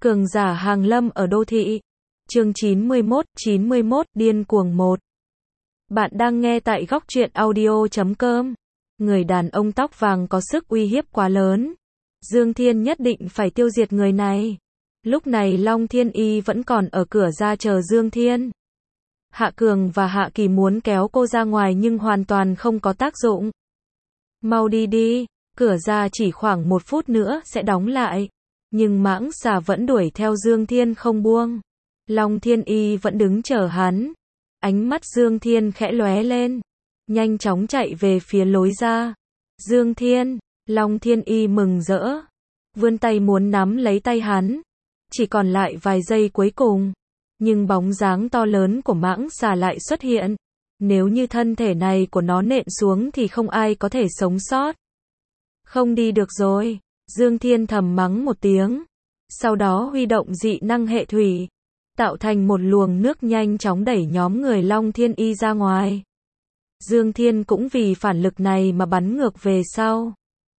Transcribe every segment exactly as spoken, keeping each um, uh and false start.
Cường giả hàng lâm ở đô thị. Chương chín mươi mốt, chín mươi mốt, điên cuồng một. Bạn đang nghe tại góc truyện audio chấm com. Người đàn ông tóc vàng có sức uy hiếp quá lớn. Dương Thiên nhất định phải tiêu diệt người này. Lúc này Long Thiên Y vẫn còn ở cửa ra chờ Dương Thiên. Hạ Cường và Hạ Kỳ muốn kéo cô ra ngoài nhưng hoàn toàn không có tác dụng. Mau đi đi, cửa ra chỉ khoảng một phút nữa sẽ đóng lại. Nhưng mãng xà vẫn đuổi theo Dương Thiên không buông. Long Thiên Y vẫn đứng chờ hắn. Ánh mắt Dương Thiên khẽ lóe lên. Nhanh chóng chạy về phía lối ra. Dương Thiên, Long Thiên Y mừng rỡ. Vươn tay muốn nắm lấy tay hắn. Chỉ còn lại vài giây cuối cùng. Nhưng bóng dáng to lớn của mãng xà lại xuất hiện. Nếu như thân thể này của nó nện xuống thì không ai có thể sống sót. Không đi được rồi. Dương Thiên thầm mắng một tiếng. Sau đó huy động dị năng hệ thủy. Tạo thành một luồng nước nhanh chóng đẩy nhóm người Long Thiên Y ra ngoài. Dương Thiên cũng vì phản lực này mà bắn ngược về sau.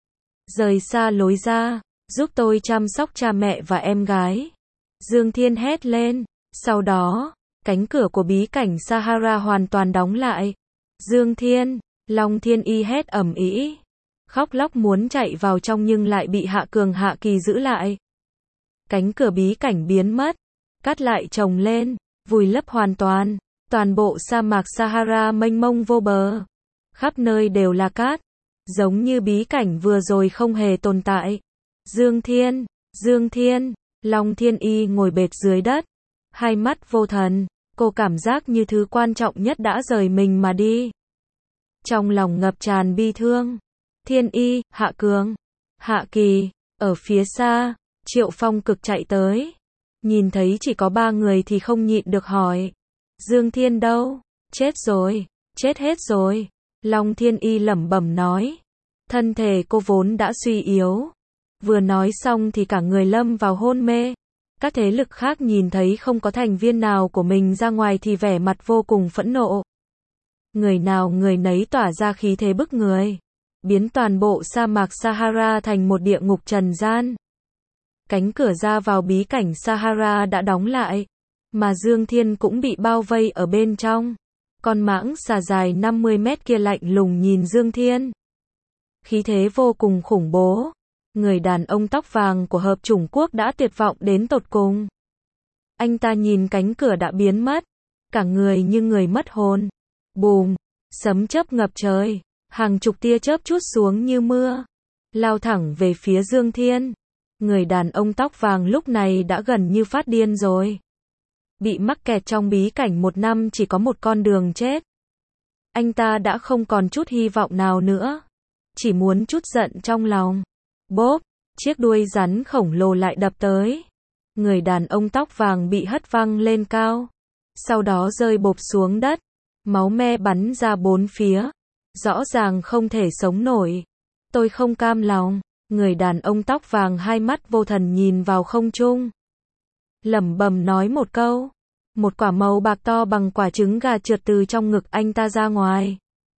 Rời xa lối ra. Giúp tôi chăm sóc cha mẹ và em gái. Dương Thiên hét lên. Sau đó, cánh cửa của bí cảnh Sahara hoàn toàn đóng lại. Dương Thiên, Long Thiên Y hét ầm ĩ. Khóc lóc muốn chạy vào trong nhưng lại bị Hạ Cường Hạ Kỳ giữ lại. Cánh cửa bí cảnh biến mất. Cát lại chồng lên, vùi lấp hoàn toàn. Toàn bộ sa mạc Sahara mênh mông vô bờ. Khắp nơi đều là cát. Giống như bí cảnh vừa rồi không hề tồn tại. Dương Thiên, Dương Thiên, Long Thiên Y ngồi bệt dưới đất. Hai mắt vô thần. Cô cảm giác như thứ quan trọng nhất đã rời mình mà đi. Trong lòng ngập tràn bi thương. Thiên Y, Hạ Cường, Hạ Kỳ, ở phía xa, Triệu Phong cực chạy tới. Nhìn thấy chỉ có ba người thì không nhịn được hỏi. Dương Thiên đâu? Chết rồi, chết hết rồi. Long Thiên Y lẩm bẩm nói. Thân thể cô vốn đã suy yếu. Vừa nói xong thì cả người lâm vào hôn mê. Các thế lực khác nhìn thấy không có thành viên nào của mình ra ngoài thì vẻ mặt vô cùng phẫn nộ. Người nào người nấy tỏa ra khí thế bức người. Biến toàn bộ sa mạc Sahara thành một địa ngục trần gian. Cánh cửa ra vào bí cảnh Sahara đã đóng lại, mà Dương Thiên cũng bị bao vây ở bên trong. Con mãng xà dài năm mươi mét kia lạnh lùng nhìn Dương Thiên. Khí thế vô cùng khủng bố. Người đàn ông tóc vàng của Hợp Chủng Quốc đã tuyệt vọng đến tột cùng. Anh ta nhìn cánh cửa đã biến mất, cả người như người mất hồn. Bùm, sấm chớp ngập trời. Hàng chục tia chớp trút xuống như mưa, lao thẳng về phía Dương Thiên. Người đàn ông tóc vàng lúc này đã gần như phát điên rồi. Bị mắc kẹt trong bí cảnh một năm chỉ có một con đường chết. Anh ta đã không còn chút hy vọng nào nữa. Chỉ muốn chút giận trong lòng. Bốp, chiếc đuôi rắn khổng lồ lại đập tới. Người đàn ông tóc vàng bị hất văng lên cao. Sau đó rơi bộp xuống đất. Máu me bắn ra bốn phía. Rõ ràng không thể sống nổi. Tôi không cam lòng. Người đàn ông tóc vàng hai mắt vô thần nhìn vào không trung. Lẩm bẩm nói một câu. Một quả màu bạc to bằng quả trứng gà trượt từ trong ngực anh ta ra ngoài.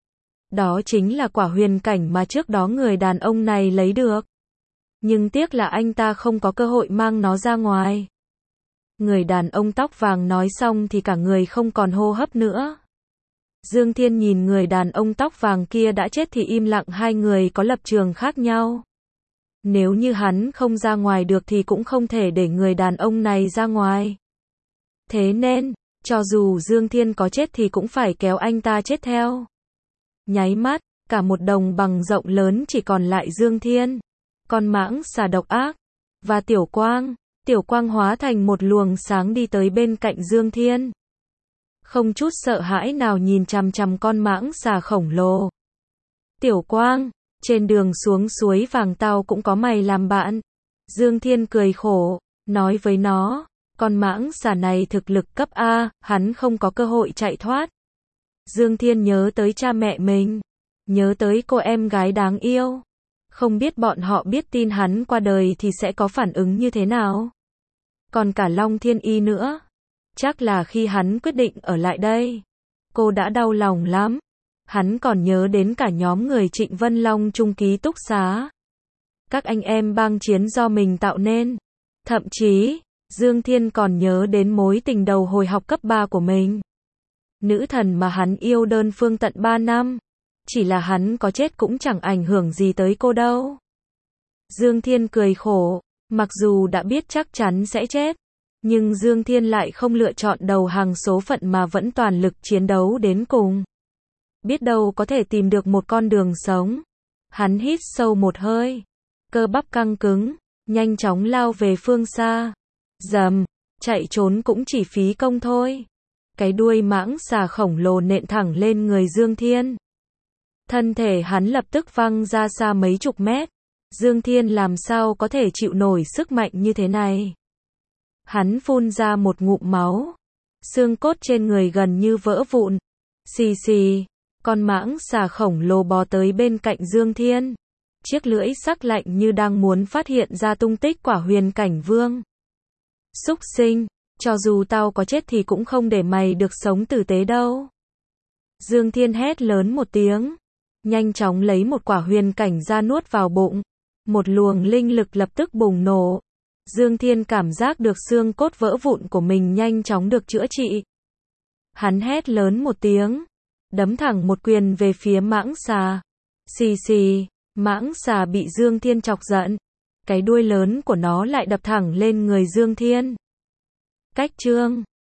Đó chính là quả huyền cảnh mà trước đó người đàn ông này lấy được. Nhưng tiếc là anh ta không có cơ hội mang nó ra ngoài. Người đàn ông tóc vàng nói xong thì cả người không còn hô hấp nữa. Dương Thiên nhìn người đàn ông tóc vàng kia đã chết thì im lặng, hai người có lập trường khác nhau. Nếu như hắn không ra ngoài được thì cũng không thể để người đàn ông này ra ngoài. Thế nên, cho dù Dương Thiên có chết thì cũng phải kéo anh ta chết theo. Nháy mắt, cả một đồng bằng rộng lớn chỉ còn lại Dương Thiên, con mãng xà độc ác, và Tiểu Quang. Tiểu Quang hóa thành một luồng sáng đi tới bên cạnh Dương Thiên. Không chút sợ hãi nào nhìn chằm chằm con mãng xà khổng lồ. Tiểu Quang, trên đường xuống suối vàng tao cũng có mày làm bạn. Dương Thiên cười khổ, nói với nó, con mãng xà này thực lực cấp A, hắn không có cơ hội chạy thoát. Dương Thiên nhớ tới cha mẹ mình, nhớ tới cô em gái đáng yêu. Không biết bọn họ biết tin hắn qua đời thì sẽ có phản ứng như thế nào. Còn cả Long Thiên Y nữa. Chắc là khi hắn quyết định ở lại đây, cô đã đau lòng lắm. Hắn còn nhớ đến cả nhóm người Trịnh Vân Long chung ký túc xá. Các anh em bang chiến do mình tạo nên. Thậm chí, Dương Thiên còn nhớ đến mối tình đầu hồi học cấp ba của mình. Nữ thần mà hắn yêu đơn phương tận ba năm. Chỉ là hắn có chết cũng chẳng ảnh hưởng gì tới cô đâu. Dương Thiên cười khổ, mặc dù đã biết chắc chắn sẽ chết, nhưng Dương Thiên lại không lựa chọn đầu hàng số phận mà vẫn toàn lực chiến đấu đến cùng. Biết đâu có thể tìm được một con đường sống. Hắn hít sâu một hơi, cơ bắp căng cứng, nhanh chóng lao về phương xa. Dầm, chạy trốn cũng chỉ phí công thôi. Cái đuôi mãng xà khổng lồ nện thẳng lên người Dương Thiên. Thân thể hắn lập tức văng ra xa mấy chục mét. Dương Thiên làm sao có thể chịu nổi sức mạnh như thế này. Hắn phun ra một ngụm máu. Xương cốt trên người gần như vỡ vụn. Xì xì, con mãng xà khổng lồ bò tới bên cạnh Dương Thiên. Chiếc lưỡi sắc lạnh như đang muốn phát hiện ra tung tích của Huyền Cảnh Vương. Súc sinh, cho dù tao có chết thì cũng không để mày được sống tử tế đâu. Dương Thiên hét lớn một tiếng, nhanh chóng lấy một quả huyền cảnh ra nuốt vào bụng. Một luồng linh lực lập tức bùng nổ. Dương Thiên cảm giác được xương cốt vỡ vụn của mình nhanh chóng được chữa trị. Hắn hét lớn một tiếng, đấm thẳng một quyền về phía mãng xà. Xì xì, mãng xà bị Dương Thiên chọc giận. Cái đuôi lớn của nó lại đập thẳng lên người Dương Thiên. Cách chương